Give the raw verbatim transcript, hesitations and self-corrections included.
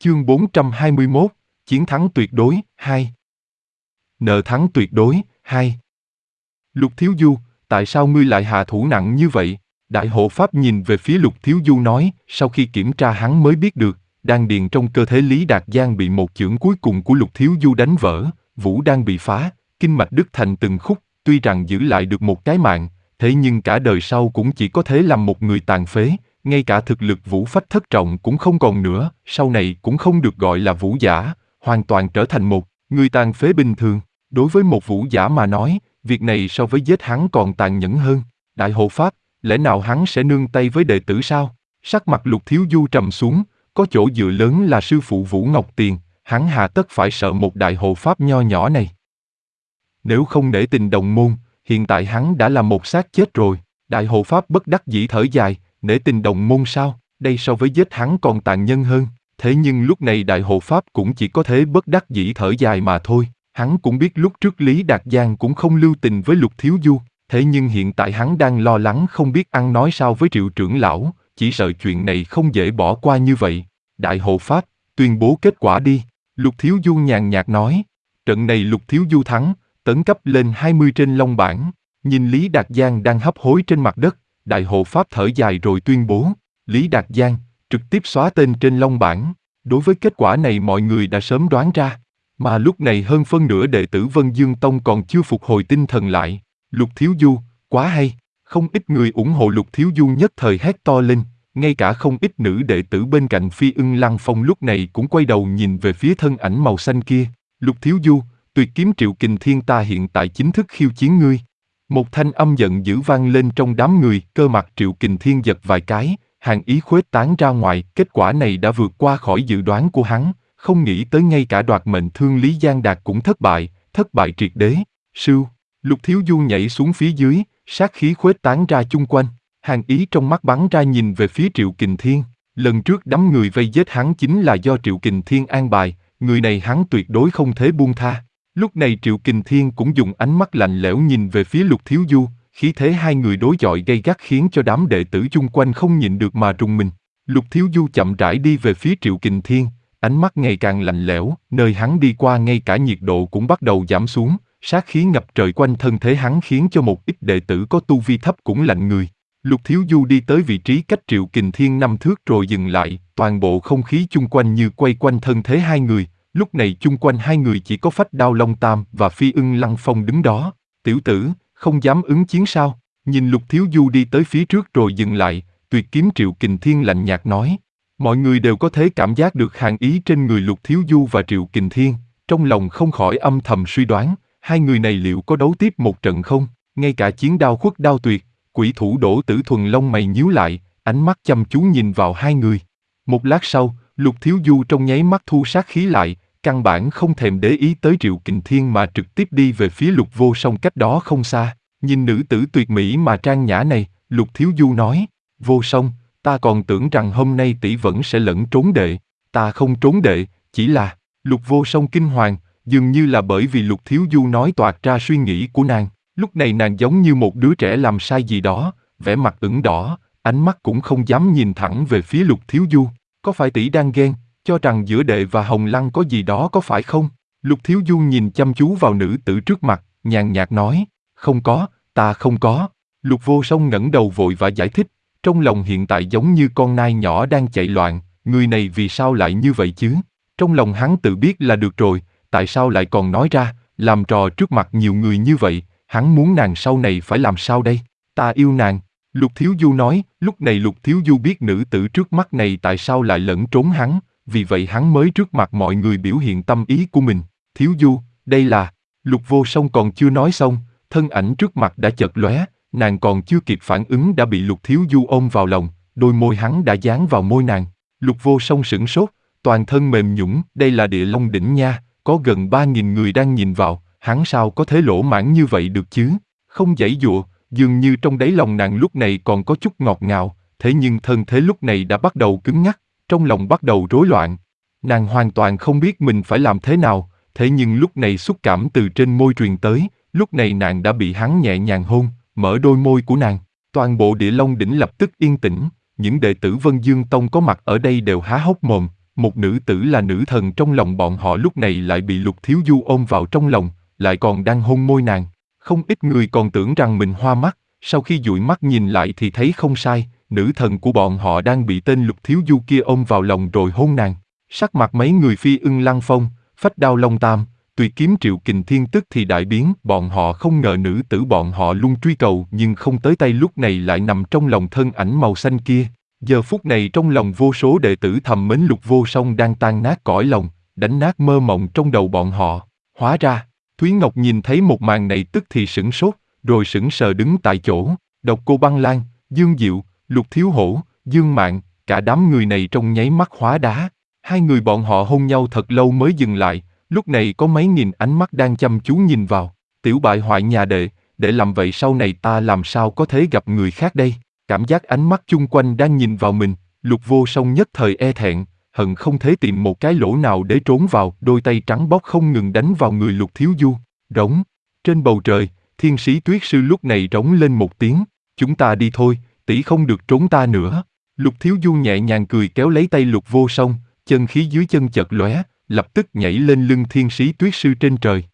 Chương bốn trăm hai mươi mốt, Chiến thắng tuyệt đối, hai. Nợ thắng tuyệt đối, hai. Lục Thiếu Du, tại sao ngươi lại hạ thủ nặng như vậy? Đại hộ pháp nhìn về phía Lục Thiếu Du nói, sau khi kiểm tra hắn mới biết được, đan điền trong cơ thể Lý Đạt Giang bị một chưởng cuối cùng của Lục Thiếu Du đánh vỡ, vũ đan bị phá, kinh mạch đứt thành từng khúc, tuy rằng giữ lại được một cái mạng, thế nhưng cả đời sau cũng chỉ có thể làm một người tàn phế, ngay cả thực lực vũ phách thất trọng cũng không còn nữa, sau này cũng không được gọi là vũ giả, hoàn toàn trở thành một người tàn phế bình thường. Đối với một vũ giả mà nói, việc này so với giết hắn còn tàn nhẫn hơn. Đại hộ pháp, lẽ nào hắn sẽ nương tay với đệ tử sao? Sắc mặt Lục Thiếu Du trầm xuống, có chỗ dựa lớn là sư phụ Vũ Ngọc Tiền, hắn hà tất phải sợ một đại hộ pháp nho nhỏ này. Nếu không nể tình đồng môn, hiện tại hắn đã là một xác chết rồi. Đại hộ pháp bất đắc dĩ thở dài, nể tình đồng môn sao, đây so với giết hắn còn tàn nhẫn hơn. Thế nhưng lúc này đại hộ pháp cũng chỉ có thể bất đắc dĩ thở dài mà thôi. Hắn cũng biết lúc trước Lý Đạt Giang cũng không lưu tình với Lục Thiếu Du, thế nhưng hiện tại hắn đang lo lắng không biết ăn nói sao với Triệu trưởng lão, chỉ sợ chuyện này không dễ bỏ qua như vậy. Đại hộ pháp, tuyên bố kết quả đi. Lục Thiếu Du nhàn nhạt nói. Trận này Lục Thiếu Du thắng, tấn cấp lên hai mươi trên long bảng. Nhìn Lý Đạt Giang đang hấp hối trên mặt đất, đại hộ pháp thở dài rồi tuyên bố. Lý Đạt Giang, trực tiếp xóa tên trên long bảng. Đối với kết quả này mọi người đã sớm đoán ra. Mà lúc này hơn phân nửa đệ tử Vân Dương Tông còn chưa phục hồi tinh thần lại. Lục Thiếu Du, quá hay. Không ít người ủng hộ Lục Thiếu Du nhất thời hét to lên. Ngay cả không ít nữ đệ tử bên cạnh Phi Ưng Lăng Phong lúc này cũng quay đầu nhìn về phía thân ảnh màu xanh kia. Lục Thiếu Du, tuyệt kiếm Triệu Kình Thiên ta hiện tại chính thức khiêu chiến ngươi. Một thanh âm giận dữ vang lên trong đám người, cơ mặt Triệu Kình Thiên giật vài cái, hàn ý khuếch tán ra ngoài, kết quả này đã vượt qua khỏi dự đoán của hắn, không nghĩ tới ngay cả đoạt mệnh thương Lý Giang Đạt cũng thất bại, thất bại triệt đế. Sưu, Lục Thiếu Du nhảy xuống phía dưới, sát khí khuếch tán ra chung quanh, hàn ý trong mắt bắn ra nhìn về phía Triệu Kình Thiên. Lần trước đám người vây giết hắn chính là do Triệu Kình Thiên an bài, người này hắn tuyệt đối không thể buông tha. Lúc này Triệu Kình Thiên cũng dùng ánh mắt lạnh lẽo nhìn về phía Lục Thiếu Du, khí thế hai người đối chọi gay gắt khiến cho đám đệ tử chung quanh không nhịn được mà rùng mình. Lục Thiếu Du chậm rãi đi về phía Triệu Kình Thiên, ánh mắt ngày càng lạnh lẽo, nơi hắn đi qua ngay cả nhiệt độ cũng bắt đầu giảm xuống, sát khí ngập trời quanh thân thể hắn khiến cho một ít đệ tử có tu vi thấp cũng lạnh người. Lục Thiếu Du đi tới vị trí cách Triệu Kình Thiên năm thước rồi dừng lại, toàn bộ không khí chung quanh như quay quanh thân thể hai người. Lúc này chung quanh hai người chỉ có Phách Đao Long Tam và Phi Ưng Lăng Phong đứng đó. Tiểu tử, không dám ứng chiến sao? Nhìn Lục Thiếu Du đi tới phía trước rồi dừng lại, tuyệt kiếm Triệu Kình Thiên lạnh nhạt nói. Mọi người đều có thể cảm giác được hàn ý trên người Lục Thiếu Du và Triệu Kình Thiên, trong lòng không khỏi âm thầm suy đoán, hai người này liệu có đấu tiếp một trận không? Ngay cả chiến đao khuất đao tuyệt, quỷ thủ Đỗ Tử Thuần lông mày nhíu lại, ánh mắt chăm chú nhìn vào hai người. Một lát sau, Lục Thiếu Du trong nháy mắt thu sát khí lại, căn bản không thèm để ý tới Triệu Kình Thiên mà trực tiếp đi về phía Lục Vô Song cách đó không xa. Nhìn nữ tử tuyệt mỹ mà trang nhã này, Lục Thiếu Du nói, Vô Song, ta còn tưởng rằng hôm nay tỷ vẫn sẽ lẫn trốn đệ. Ta không trốn đệ, chỉ là, Lục Vô Song kinh hoàng, dường như là bởi vì Lục Thiếu Du nói toạc ra suy nghĩ của nàng. Lúc này nàng giống như một đứa trẻ làm sai gì đó, vẻ mặt ửng đỏ, ánh mắt cũng không dám nhìn thẳng về phía Lục Thiếu Du. Có phải tỷ đang ghen, cho rằng giữa đệ và Hồng Lăng có gì đó có phải không? Lục Thiếu Du nhìn chăm chú vào nữ tử trước mặt, nhàn nhạt nói, không có, ta không có. Lục Vô Song ngẩng đầu vội vã giải thích, trong lòng hiện tại giống như con nai nhỏ đang chạy loạn, người này vì sao lại như vậy chứ? Trong lòng hắn tự biết là được rồi, tại sao lại còn nói ra, làm trò trước mặt nhiều người như vậy, hắn muốn nàng sau này phải làm sao đây? Ta yêu nàng. Lục Thiếu Du nói, lúc này Lục Thiếu Du biết nữ tử trước mắt này tại sao lại lẫn trốn hắn, vì vậy hắn mới trước mặt mọi người biểu hiện tâm ý của mình. Thiếu Du, đây là... Lục Vô Song còn chưa nói xong, thân ảnh trước mặt đã chợt lóe, nàng còn chưa kịp phản ứng đã bị Lục Thiếu Du ôm vào lòng, đôi môi hắn đã dán vào môi nàng. Lục Vô Song sửng sốt, toàn thân mềm nhũn, đây là Địa Long đỉnh nha, có gần ba nghìn người đang nhìn vào, hắn sao có thể lỗ mãng như vậy được chứ? Không giãy giụa, dường như trong đáy lòng nàng lúc này còn có chút ngọt ngào, thế nhưng thân thế lúc này đã bắt đầu cứng nhắc, trong lòng bắt đầu rối loạn. Nàng hoàn toàn không biết mình phải làm thế nào, thế nhưng lúc này xúc cảm từ trên môi truyền tới, lúc này nàng đã bị hắn nhẹ nhàng hôn, mở đôi môi của nàng. Toàn bộ Địa Long đỉnh lập tức yên tĩnh, những đệ tử Vân Dương Tông có mặt ở đây đều há hốc mồm, Một nữ tử là nữ thần trong lòng bọn họ lúc này lại bị Lục Thiếu Du ôm vào trong lòng, lại còn đang hôn môi nàng. Không ít người còn tưởng rằng mình hoa mắt, sau khi dụi mắt nhìn lại thì thấy không sai, nữ thần của bọn họ đang bị tên Lục Thiếu Du kia ôm vào lòng rồi hôn nàng. Sắc mặt mấy người Phi Ưng Lăng Phong, Phách Đao Long Tam, Tuyệt Kiếm Triệu Kình Thiên tức thì đại biến, bọn họ không ngờ nữ tử bọn họ luôn truy cầu nhưng không tới tay lúc này lại nằm trong lòng thân ảnh màu xanh kia. Giờ phút này trong lòng vô số đệ tử thầm mến Lục Vô Song đang tan nát cõi lòng, đánh nát mơ mộng trong đầu bọn họ. Hóa ra, Thúy Ngọc nhìn thấy một màn này tức thì sửng sốt, rồi sững sờ đứng tại chỗ. Độc Cô Băng Lan, Dương Diệu, Lục Thiếu Hổ, Dương Mạn, cả đám người này trong nháy mắt hóa đá. Hai người bọn họ hôn nhau thật lâu mới dừng lại, lúc này có mấy nghìn ánh mắt đang chăm chú nhìn vào. Tiểu bại hoại nhà đệ, để làm vậy sau này ta làm sao có thể gặp người khác đây? Cảm giác ánh mắt chung quanh đang nhìn vào mình, Lục Vô Song nhất thời e thẹn, hận không thể tìm một cái lỗ nào để trốn vào, đôi tay trắng bóc không ngừng đánh vào người Lục Thiếu Du. Rống. Trên bầu trời, Thiên Sĩ Tuyết Sư lúc này rống lên một tiếng, chúng ta đi thôi, tỷ không được trốn ta nữa. Lục Thiếu Du nhẹ nhàng cười kéo lấy tay Lục Vô Song, chân khí dưới chân chợt lóe, lập tức nhảy lên lưng Thiên Sĩ Tuyết Sư trên trời.